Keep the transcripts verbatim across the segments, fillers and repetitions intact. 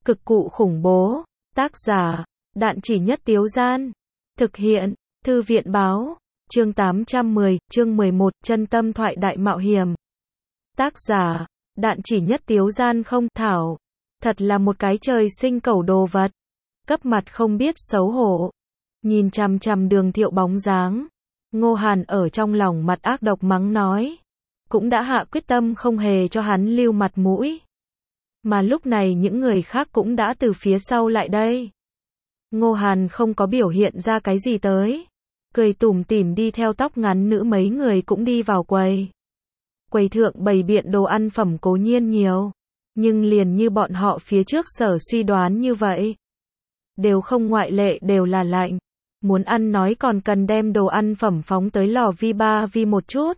Cực cụ khủng bố. Tác giả, Đạn Chỉ Nhất Tiếu Gian. Thực hiện, Thư viện Báo. Chương tám trăm mười, chương mười một, Chân tâm thoại đại mạo hiểm. Tác giả, Đạn Chỉ Nhất Tiếu Gian. Không, Thảo. Thật là một cái trời sinh cẩu đồ vật. Cấp mặt không biết xấu hổ. Nhìn chằm chằm Đường Thiệu bóng dáng. Ngô Hàn ở trong lòng mặt ác độc mắng nói. Cũng đã hạ quyết tâm không hề cho hắn lưu mặt mũi. Mà lúc này những người khác cũng đã từ phía sau lại đây. Ngô Hàn không có biểu hiện ra cái gì tới. Cười tủm tỉm đi theo tóc ngắn nữ mấy người cũng đi vào quầy. Quầy thượng bày biện đồ ăn phẩm cố nhiên nhiều. Nhưng liền như bọn họ phía trước sở suy đoán như vậy. Đều không ngoại lệ đều là lạnh. Muốn ăn nói còn cần đem đồ ăn phẩm phóng tới lò vi ba vi một chút.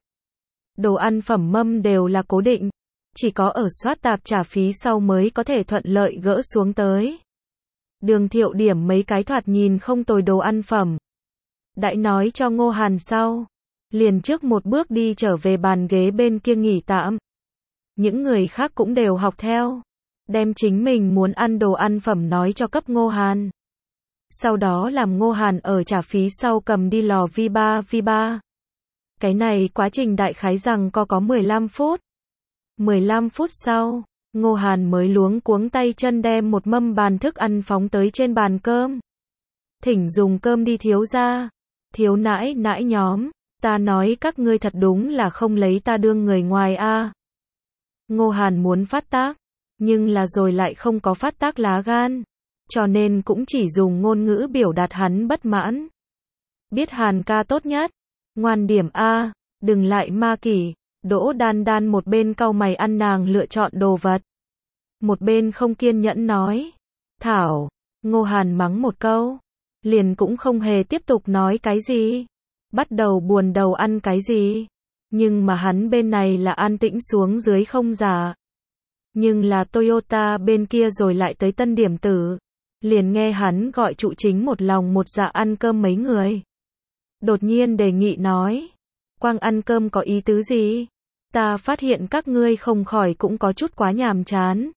Đồ ăn phẩm mâm đều là cố định. Chỉ có ở soát tạp trả phí sau mới có thể thuận lợi gỡ xuống tới. Đường Thiệu điểm mấy cái thoạt nhìn không tồi đồ ăn phẩm. Đãi nói cho Ngô Hàn sau. Liền trước một bước đi trở về bàn ghế bên kia nghỉ tạm. Những người khác cũng đều học theo. Đem chính mình muốn ăn đồ ăn phẩm nói cho cấp Ngô Hàn. Sau đó làm Ngô Hàn ở trả phí sau cầm đi lò vi ba vi ba. Cái này quá trình đại khái rằng có có mười lăm phút. mười lăm phút sau, Ngô Hàn mới luống cuống tay chân đem một mâm bàn thức ăn phóng tới trên bàn cơm. Thỉnh dùng cơm đi thiếu gia. Thiếu nãi nãi nhóm, ta nói các ngươi thật đúng là không lấy ta đương người ngoài a. Ngô Hàn muốn phát tác, nhưng là rồi lại không có phát tác lá gan, cho nên cũng chỉ dùng ngôn ngữ biểu đạt hắn bất mãn. Biết Hàn ca tốt nhất, ngoan điểm a, đừng lại ma kỷ. Đỗ Đan Đan một bên cau mày ăn nàng lựa chọn đồ vật. Một bên không kiên nhẫn nói. Thảo, Ngô Hàn mắng một câu. Liền cũng không hề tiếp tục nói cái gì. Bắt đầu buồn đầu ăn cái gì. Nhưng mà hắn bên này là an tĩnh xuống dưới không giả. Nhưng là Toyota bên kia rồi lại tới Tân Điểm Tử. Liền nghe hắn gọi trụ chính một lòng một dạ ăn cơm mấy người. Đột nhiên đề nghị nói. Quang ăn cơm có ý tứ gì? Ta phát hiện các ngươi không khỏi cũng có chút quá nhàm chán.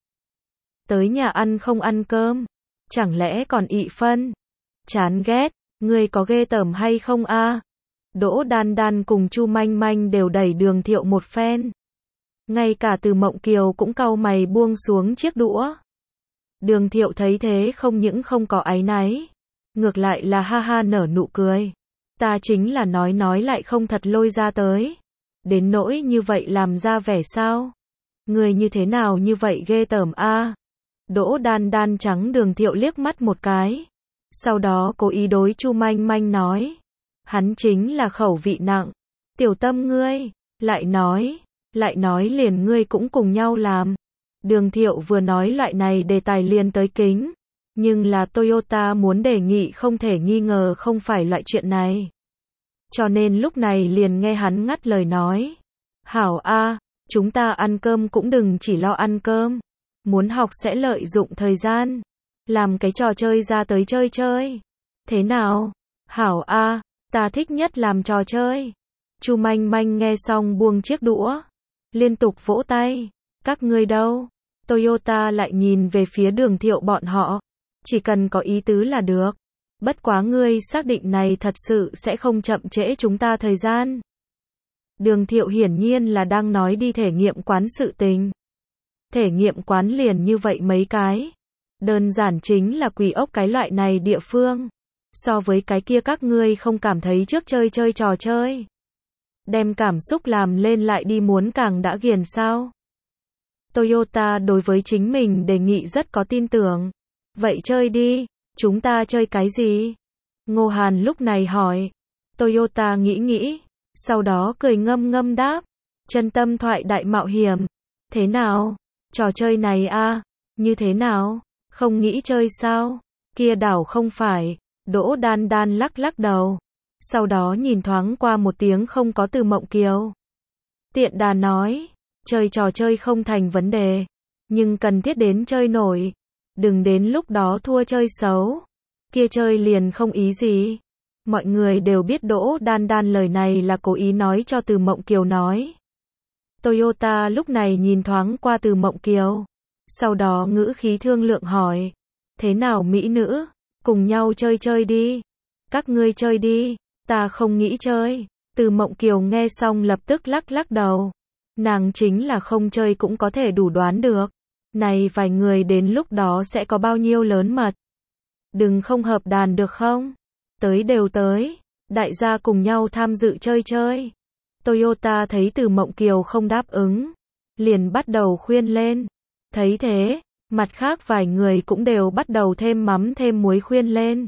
Tới nhà ăn không ăn cơm. Chẳng lẽ còn ị phân? Chán ghét, ngươi có ghê tởm hay không a? Đỗ Đan Đan cùng Chu Manh Manh đều đẩy Đường Thiệu một phen. Ngay cả Từ Mộng Kiều cũng cau mày buông xuống chiếc đũa. Đường Thiệu thấy thế không những không có áy náy. Ngược lại là ha ha nở nụ cười. Ta chính là nói nói lại không thật lôi ra tới. Đến nỗi như vậy làm ra vẻ sao? Người như thế nào như vậy ghê tởm a? Đỗ Đan Đan trắng Đường Thiệu liếc mắt một cái. Sau đó cố ý đối Chu Manh Manh nói. Hắn chính là khẩu vị nặng. Tiểu Tâm ngươi, lại nói, lại nói liền ngươi cũng cùng nhau làm. Đường Thiệu vừa nói loại này đề tài liền tới kính. Nhưng là Toyota muốn đề nghị không thể nghi ngờ không phải loại chuyện này. Cho nên lúc này liền nghe hắn ngắt lời nói. Hảo a, chúng ta ăn cơm cũng đừng chỉ lo ăn cơm. Muốn học sẽ lợi dụng thời gian. Làm cái trò chơi ra tới chơi chơi. Thế nào? Hảo a, ta thích nhất làm trò chơi. Chu Manh Manh nghe xong buông chiếc đũa. Liên tục vỗ tay. Các ngươi đâu? Toyota lại nhìn về phía Đường Thiệu bọn họ. Chỉ cần có ý tứ là được. Bất quá ngươi xác định này thật sự sẽ không chậm trễ chúng ta thời gian. Đường Thiệu hiển nhiên là đang nói đi thể nghiệm quán sự tình. Thể nghiệm quán liền như vậy mấy cái. Đơn giản chính là quỷ ốc cái loại này địa phương. So với cái kia các ngươi không cảm thấy trước chơi chơi trò chơi. Đem cảm xúc làm lên lại đi muốn càng đã ghiền sao. Toyota đối với chính mình đề nghị rất có tin tưởng. Vậy chơi đi. Chúng ta chơi cái gì? Ngô Hàn lúc này hỏi. Toyota nghĩ nghĩ. Sau đó cười ngâm ngâm đáp. Chân tâm thoại đại mạo hiểm. Thế nào? Trò chơi này a, như thế nào? Không nghĩ chơi sao? Kia đảo không phải. Đỗ Đan Đan lắc lắc đầu. Sau đó nhìn thoáng qua một tiếng không có Từ Mộng Kiều. Tiện đà nói. Chơi trò chơi không thành vấn đề. Nhưng cần thiết đến chơi nổi. Đừng đến lúc đó thua chơi xấu. Kia chơi liền không ý gì. Mọi người đều biết Đỗ Đan Đan lời này là cố ý nói cho Từ Mộng Kiều nói. Toyota lúc này nhìn thoáng qua Từ Mộng Kiều. Sau đó ngữ khí thương lượng hỏi. Thế nào mỹ nữ? Cùng nhau chơi chơi đi. Các ngươi chơi đi. Ta không nghĩ chơi. Từ Mộng Kiều nghe xong lập tức lắc lắc đầu. Nàng chính là không chơi cũng có thể đủ đoán được. Này vài người đến lúc đó sẽ có bao nhiêu lớn mật. Đừng không hợp đàn được không? Tới đều tới. Đại gia cùng nhau tham dự chơi chơi. Toyota thấy Từ Mộng Kiều không đáp ứng. Liền bắt đầu khuyên lên. Thấy thế, mặt khác vài người cũng đều bắt đầu thêm mắm thêm muối khuyên lên.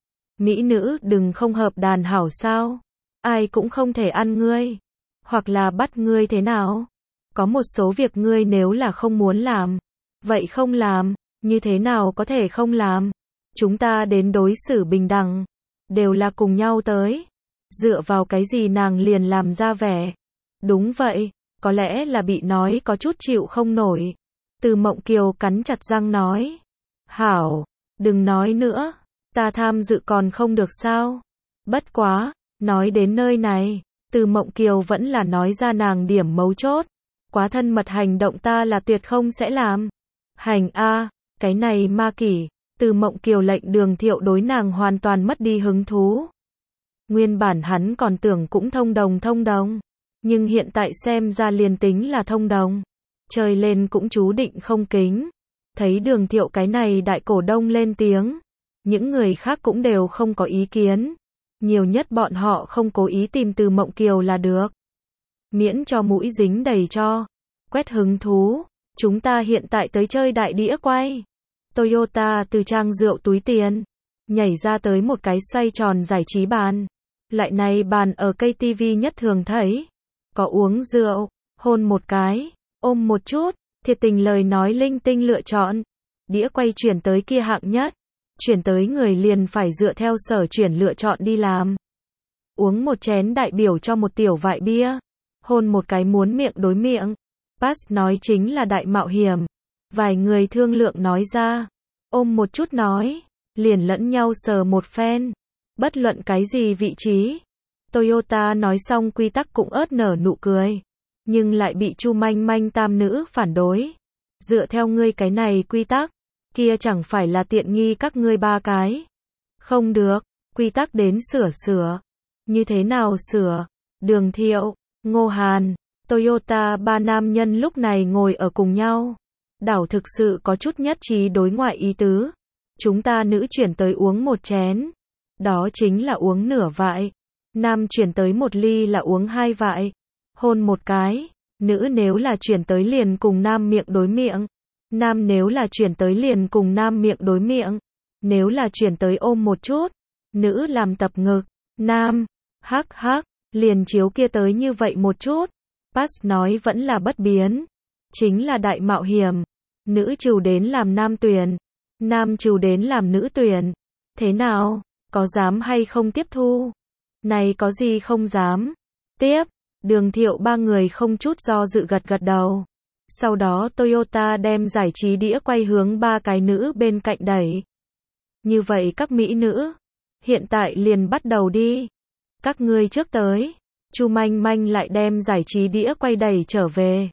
Mỹ nữ đừng không hợp đàn hảo sao? Ai cũng không thể ăn ngươi. Hoặc là bắt ngươi thế nào? Có một số việc ngươi nếu là không muốn làm. Vậy không làm, như thế nào có thể không làm? Chúng ta đến đối xử bình đẳng. Đều là cùng nhau tới. Dựa vào cái gì nàng liền làm ra vẻ? Đúng vậy, có lẽ là bị nói có chút chịu không nổi. Từ Mộng Kiều cắn chặt răng nói. Hảo, đừng nói nữa. Ta tham dự còn không được sao? Bất quá, nói đến nơi này, Từ Mộng Kiều vẫn là nói ra nàng điểm mấu chốt. Quá thân mật hành động ta là tuyệt không sẽ làm. Hành a, cái này ma kỷ. Từ Mộng Kiều lệnh Đường Thiệu đối nàng hoàn toàn mất đi hứng thú. Nguyên bản hắn còn tưởng cũng thông đồng thông đồng. Nhưng hiện tại xem ra liền tính là thông đồng. Chơi lên cũng chú định không kính. Thấy Đường Thiệu cái này đại cổ đông lên tiếng. Những người khác cũng đều không có ý kiến. Nhiều nhất bọn họ không cố ý tìm Từ Mộng Kiều là được. Miễn cho mũi dính đầy cho. Quét hứng thú. Chúng ta hiện tại tới chơi đại đĩa quay. Toyota từ trang rượu túi tiền. Nhảy ra tới một cái xoay tròn giải trí bàn. Loại này bàn ở cây tivi nhất thường thấy. Có uống rượu, hôn một cái, ôm một chút, thiệt tình lời nói linh tinh lựa chọn. Đĩa quay chuyển tới kia hạng nhất. Chuyển tới người liền phải dựa theo sở chuyển lựa chọn đi làm. Uống một chén đại biểu cho một tiểu vại bia. Hôn một cái muốn miệng đối miệng. Pass nói chính là đại mạo hiểm. Vài người thương lượng nói ra. Ôm một chút nói. Liền lẫn nhau sờ một phen. Bất luận cái gì vị trí. Toyota nói xong quy tắc cũng ớt nở nụ cười. Nhưng lại bị Chu Manh Manh tam nữ phản đối. Dựa theo ngươi cái này quy tắc. Kia chẳng phải là tiện nghi các ngươi ba cái. Không được. Quy tắc đến sửa sửa. Như thế nào sửa? Đường Thiệu, Ngô Hàn, Toyota ba nam nhân lúc này ngồi ở cùng nhau. Đảo thực sự có chút nhất trí đối ngoại ý tứ. Chúng ta nữ chuyển tới uống một chén. Đó chính là uống nửa vại. Nam chuyển tới một ly là uống hai vại. Hôn một cái. Nữ nếu là chuyển tới liền cùng nam miệng đối miệng. Nam nếu là chuyển tới liền cùng nam miệng đối miệng. Nếu là chuyển tới ôm một chút. Nữ làm tập ngực. Nam. Hắc hắc. Liền chiếu kia tới như vậy một chút. Pass nói vẫn là bất biến. Chính là đại mạo hiểm. Nữ trừ đến làm nam tuyển. Nam trừ đến làm nữ tuyển. Thế nào? Có dám hay không tiếp thu? Này có gì không dám? Tiếp. Đường Thiệu ba người không chút do dự gật gật đầu. Sau đó Toyota đem giải trí đĩa quay hướng ba cái nữ bên cạnh đẩy. Như vậy các mỹ nữ. Hiện tại liền bắt đầu đi. Các ngươi trước tới. Chu Manh Manh lại đem giải trí đĩa quay đẩy trở về.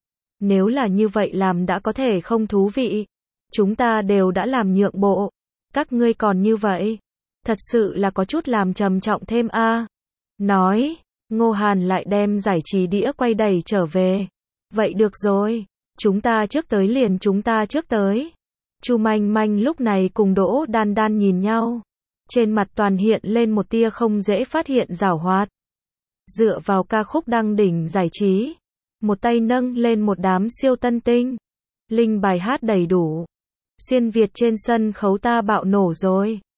Nếu là như vậy làm đã có thể không thú vị. Chúng ta đều đã làm nhượng bộ. Các ngươi còn như vậy. Thật sự là có chút làm trầm trọng thêm a. À. Nói. Ngô Hàn lại đem giải trí đĩa quay đẩy trở về. Vậy được rồi. Chúng ta trước tới liền chúng ta trước tới. Chu Manh Manh lúc này cùng Đỗ Đan Đan nhìn nhau. Trên mặt toàn hiện lên một tia không dễ phát hiện giảo hoạt. Dựa vào ca khúc đăng đỉnh giải trí. Một tay nâng lên một đám siêu tân tinh. Linh bài hát đầy đủ. Xuyên Việt trên sân khấu ta bạo nổ rồi.